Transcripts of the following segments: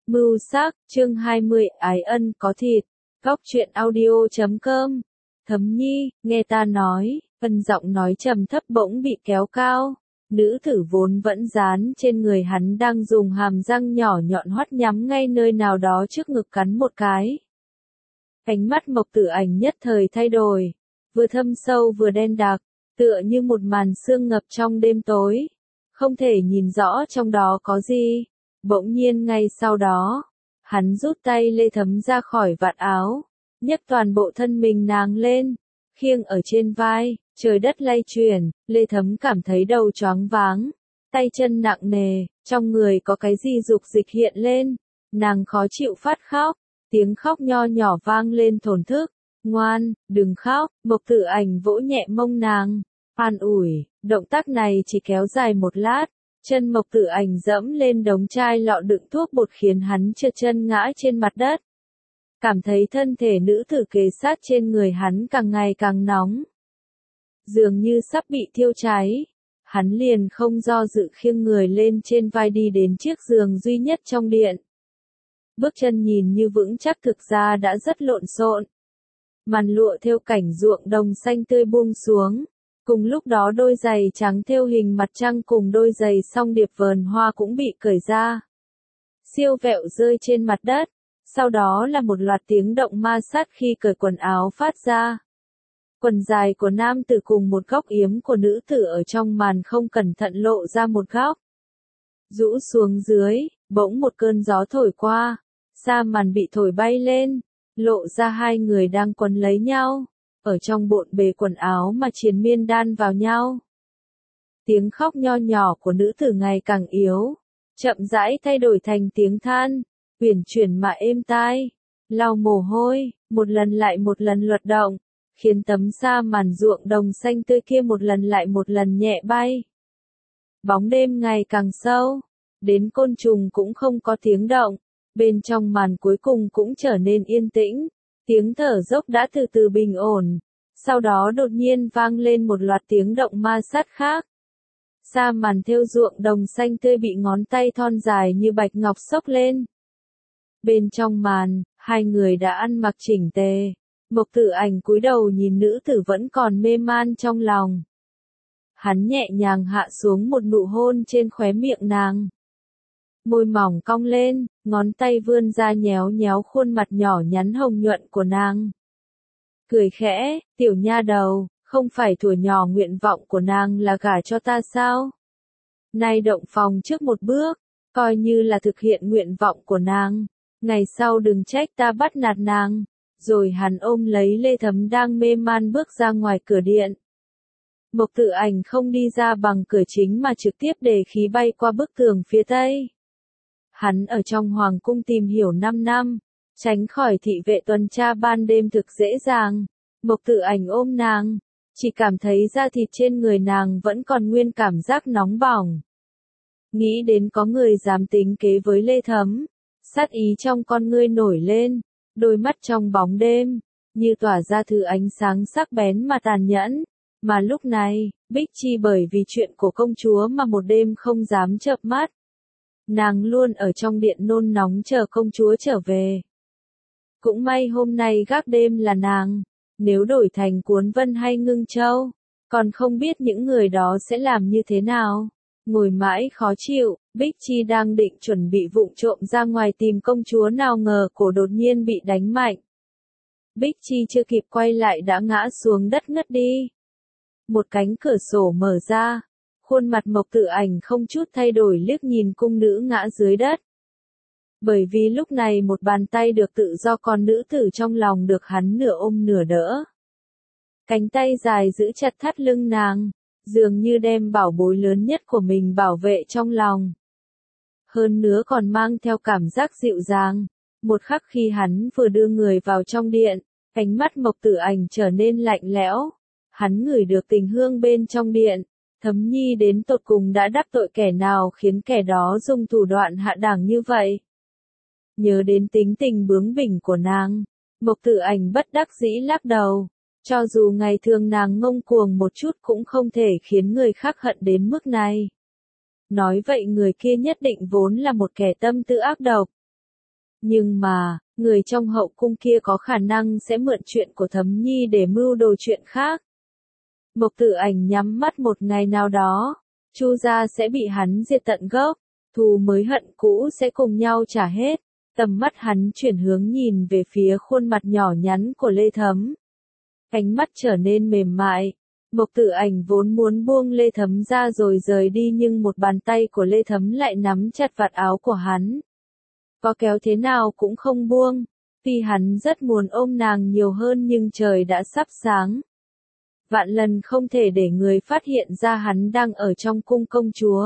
Mưu sắc, chương 20, ái ân có thịt. Góc truyện audio.com. Thấm Nhi, nghe ta nói, ân giọng nói trầm thấp bỗng bị kéo cao. Nữ tử vốn vẫn dán trên người hắn đang dùng hàm răng nhỏ nhọn hoắt nhắm ngay nơi nào đó trước ngực cắn một cái. Ánh mắt Mộc Tử Ảnh nhất thời thay đổi, vừa thâm sâu vừa đen đặc, tựa như một màn sương ngập trong đêm tối. Không thể nhìn rõ trong đó có gì. Bỗng nhiên ngay sau đó, hắn rút tay Lê Thấm ra khỏi vạt áo, nhấc toàn bộ thân mình nàng lên, khiêng ở trên vai, trời đất lay chuyển, Lê Thấm cảm thấy đầu choáng váng, tay chân nặng nề, trong người có cái gì dục dịch hiện lên, nàng khó chịu phát khóc, tiếng khóc nho nhỏ vang lên thổn thức, ngoan, đừng khóc, Mộc Tử Ảnh vỗ nhẹ mông nàng, an ủi, động tác này chỉ kéo dài một lát. Chân Mộc Tử Ảnh dẫm lên đống chai lọ đựng thuốc bột khiến hắn trượt chân ngã trên mặt đất. Cảm thấy thân thể nữ tử kề sát trên người hắn càng ngày càng nóng. Dường như sắp bị thiêu cháy. Hắn liền không do dự khiêng người lên trên vai đi đến chiếc giường duy nhất trong điện. Bước chân nhìn như vững chắc thực ra đã rất lộn xộn. Màn lụa thêu cảnh ruộng đồng xanh tươi buông xuống. Cùng lúc đó đôi giày trắng thêu hình mặt trăng cùng đôi giày song điệp vờn hoa cũng bị cởi ra. Siêu vẹo rơi trên mặt đất, sau đó là một loạt tiếng động ma sát khi cởi quần áo phát ra. Quần dài của nam tử cùng một góc yếm của nữ tử ở trong màn không cẩn thận lộ ra một góc. Rũ xuống dưới, bỗng một cơn gió thổi qua, sa màn bị thổi bay lên, lộ ra hai người đang quấn lấy nhau. Ở trong bộn bề quần áo mà triền miên đan vào nhau. Tiếng khóc nho nhỏ của nữ tử ngày càng yếu, chậm rãi thay đổi thành tiếng than, uyển chuyển mà êm tai, lau mồ hôi, một lần lại một lần luật động, khiến tấm sa màn ruộng đồng xanh tươi kia một lần lại một lần nhẹ bay. Bóng đêm ngày càng sâu, đến côn trùng cũng không có tiếng động, bên trong màn cuối cùng cũng trở nên yên tĩnh. Tiếng thở dốc đã từ từ bình ổn, sau đó đột nhiên vang lên một loạt tiếng động ma sát khác. Sa màn thêu ruộng đồng xanh tươi bị ngón tay thon dài như bạch ngọc xốc lên. Bên trong màn, hai người đã ăn mặc chỉnh tề. Mộc Tử Ảnh cúi đầu nhìn nữ tử vẫn còn mê man trong lòng. Hắn nhẹ nhàng hạ xuống một nụ hôn trên khóe miệng nàng. Môi mỏng cong lên, ngón tay vươn ra nhéo nhéo khuôn mặt nhỏ nhắn hồng nhuận của nàng. Cười khẽ, tiểu nha đầu, không phải thuở nhỏ nguyện vọng của nàng là gả cho ta sao? Nay động phòng trước một bước, coi như là thực hiện nguyện vọng của nàng, ngày sau đừng trách ta bắt nạt nàng. Rồi hắn ôm lấy Lê Thấm đang mê man bước ra ngoài cửa điện. Mộc Tử Ảnh không đi ra bằng cửa chính mà trực tiếp để khí bay qua bức tường phía tây. Hắn ở trong hoàng cung tìm hiểu 5 năm, tránh khỏi thị vệ tuần tra ban đêm thực dễ dàng. Mộc Tử Ảnh ôm nàng, chỉ cảm thấy da thịt trên người nàng vẫn còn nguyên cảm giác nóng bỏng. Nghĩ đến có người dám tính kế với Lê Thấm, sát ý trong con ngươi nổi lên, đôi mắt trong bóng đêm, như tỏa ra thứ ánh sáng sắc bén mà tàn nhẫn. Mà lúc này, Bích Chi bởi vì chuyện của công chúa mà một đêm không dám chợp mắt. Nàng luôn ở trong điện nôn nóng chờ công chúa trở về. Cũng may hôm nay gác đêm là nàng, nếu đổi thành Cuốn Vân hay Ngưng Châu, còn không biết những người đó sẽ làm như thế nào. Ngồi mãi khó chịu, Bích Chi đang định chuẩn bị vụng trộm ra ngoài tìm công chúa nào ngờ cổ đột nhiên bị đánh mạnh. Bích Chi chưa kịp quay lại đã ngã xuống đất ngất đi. Một cánh cửa sổ mở ra. Khuôn mặt Mộc Tử Ảnh không chút thay đổi liếc nhìn cung nữ ngã dưới đất. Bởi vì lúc này một bàn tay được tự do con nữ tử trong lòng được hắn nửa ôm nửa đỡ. Cánh tay dài giữ chặt thắt lưng nàng, dường như đem bảo bối lớn nhất của mình bảo vệ trong lòng. Hơn nữa còn mang theo cảm giác dịu dàng. Một khắc khi hắn vừa đưa người vào trong điện, ánh mắt Mộc Tử Ảnh trở nên lạnh lẽo. Hắn ngửi được tình hương bên trong điện. Thấm Nhi đến tột cùng đã đắc tội kẻ nào khiến kẻ đó dùng thủ đoạn hạ đẳng như vậy. Nhớ đến tính tình bướng bỉnh của nàng, Mộc Tử Ảnh bất đắc dĩ lắc đầu. Cho dù ngày thường nàng ngông cuồng một chút cũng không thể khiến người khác hận đến mức này. Nói vậy người kia nhất định vốn là một kẻ tâm tư ác độc. Nhưng mà, người trong hậu cung kia có khả năng sẽ mượn chuyện của Thấm Nhi để mưu đồ chuyện khác. Mộc Tử Ảnh nhắm mắt một ngày nào đó, Chu gia sẽ bị hắn diệt tận gốc, thù mới hận cũ sẽ cùng nhau trả hết. Tầm mắt hắn chuyển hướng nhìn về phía khuôn mặt nhỏ nhắn của Lê Thấm. Ánh mắt trở nên mềm mại. Mộc Tử Ảnh vốn muốn buông Lê Thấm ra rồi rời đi nhưng một bàn tay của Lê Thấm lại nắm chặt vạt áo của hắn. Có kéo thế nào cũng không buông. Tuy hắn rất muốn ôm nàng nhiều hơn nhưng trời đã sắp sáng. Vạn lần không thể để người phát hiện ra hắn đang ở trong cung công chúa.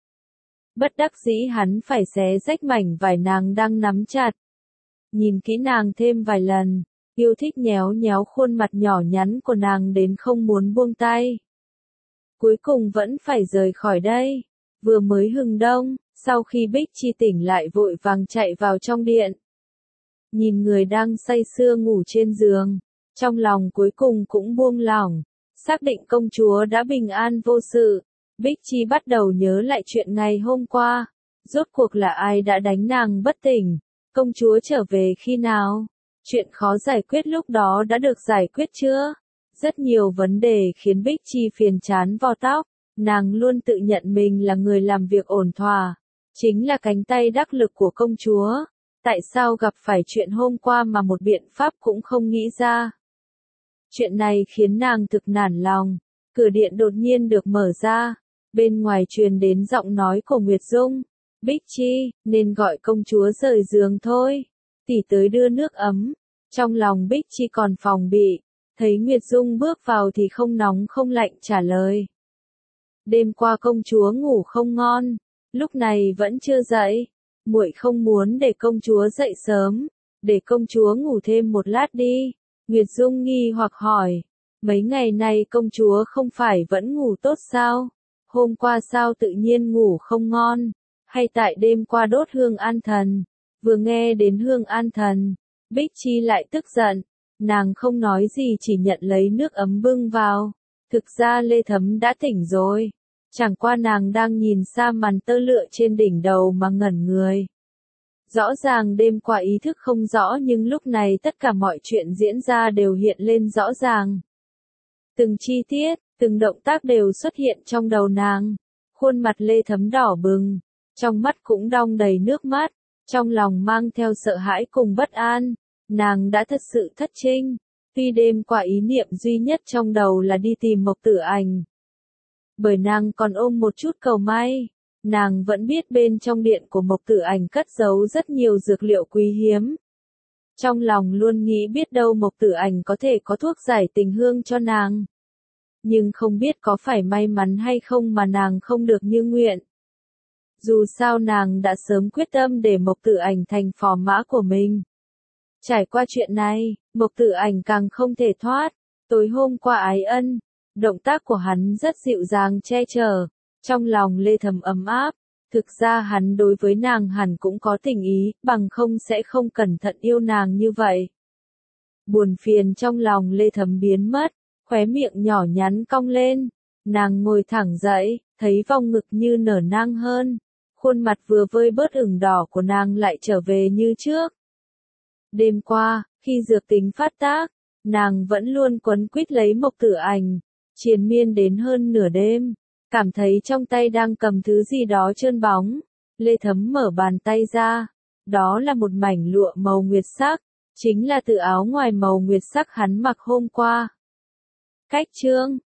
Bất đắc dĩ hắn phải xé rách mảnh vải nàng đang nắm chặt. Nhìn kỹ nàng thêm vài lần, yêu thích nhéo nhéo khuôn mặt nhỏ nhắn của nàng đến không muốn buông tay. Cuối cùng vẫn phải rời khỏi đây. Vừa mới hừng đông, sau khi Bích Chi tỉnh lại vội vàng chạy vào trong điện. Nhìn người đang say sưa ngủ trên giường, trong lòng cuối cùng cũng buông lỏng, xác định công chúa đã bình an vô sự. Bích Chi bắt đầu nhớ lại chuyện ngày hôm qua, rốt cuộc là ai đã đánh nàng bất tỉnh, công chúa trở về khi nào, chuyện khó giải quyết lúc đó đã được giải quyết chưa? Rất nhiều vấn đề khiến Bích Chi phiền chán vo tóc, nàng luôn tự nhận mình là người làm việc ổn thỏa, chính là cánh tay đắc lực của công chúa, tại sao gặp phải chuyện hôm qua mà một biện pháp cũng không nghĩ ra? Chuyện này khiến nàng thực nản lòng, cửa điện đột nhiên được mở ra. Bên ngoài truyền đến giọng nói của Nguyệt Dung. Bích Chi, nên gọi công chúa rời giường thôi. Tỷ tới đưa nước ấm. Trong lòng Bích Chi còn phòng bị. Thấy Nguyệt Dung bước vào thì không nóng không lạnh trả lời. Đêm qua công chúa ngủ không ngon. Lúc này vẫn chưa dậy. Muội không muốn để công chúa dậy sớm. Để công chúa ngủ thêm một lát đi. Nguyệt Dung nghi hoặc hỏi. Mấy ngày nay công chúa không phải vẫn ngủ tốt sao? Hôm qua sao tự nhiên ngủ không ngon, hay tại đêm qua đốt hương an thần, vừa nghe đến hương an thần, Bích Chi lại tức giận, nàng không nói gì chỉ nhận lấy nước ấm bưng vào, thực ra Lê Thấm đã tỉnh rồi, chẳng qua nàng đang nhìn xa màn tơ lụa trên đỉnh đầu mà ngẩn người. Rõ ràng đêm qua ý thức không rõ nhưng lúc này tất cả mọi chuyện diễn ra đều hiện lên rõ ràng. Từng chi tiết, từng động tác đều xuất hiện trong đầu nàng. Khuôn mặt Lê Thấm đỏ bừng, trong mắt cũng đong đầy nước mắt, trong lòng mang theo sợ hãi cùng bất an. Nàng đã thật sự thất trinh, tuy đêm qua ý niệm duy nhất trong đầu là đi tìm Mộc Tử Ảnh. Bởi nàng còn ôm một chút cầu may, nàng vẫn biết bên trong điện của Mộc Tử Ảnh cất giấu rất nhiều dược liệu quý hiếm. Trong lòng luôn nghĩ biết đâu Mộc Tử Ảnh có thể có thuốc giải tình hương cho nàng. Nhưng không biết có phải may mắn hay không mà nàng không được như nguyện. Dù sao nàng đã sớm quyết tâm để Mộc Tử Ảnh thành phò mã của mình. Trải qua chuyện này, Mộc Tử Ảnh càng không thể thoát. Tối hôm qua ái ân, động tác của hắn rất dịu dàng che chở, trong lòng Lê Thấm ấm áp. Thực ra hắn đối với nàng hẳn cũng có tình ý, bằng không sẽ không cẩn thận yêu nàng như vậy. Buồn phiền trong lòng Lê Thấm biến mất, khóe miệng nhỏ nhắn cong lên, nàng ngồi thẳng dậy, thấy vòng ngực như nở nang hơn, khuôn mặt vừa vơi bớt ửng đỏ của nàng lại trở về như trước. Đêm qua, khi dược tính phát tác, nàng vẫn luôn quấn quýt lấy Mộc Tử Ảnh, triền miên đến hơn nửa đêm, cảm thấy trong tay đang cầm thứ gì đó trơn bóng. Lê Thấm mở bàn tay ra, đó là một mảnh lụa màu nguyệt sắc, chính là từ áo ngoài màu nguyệt sắc hắn mặc hôm qua. Cách chương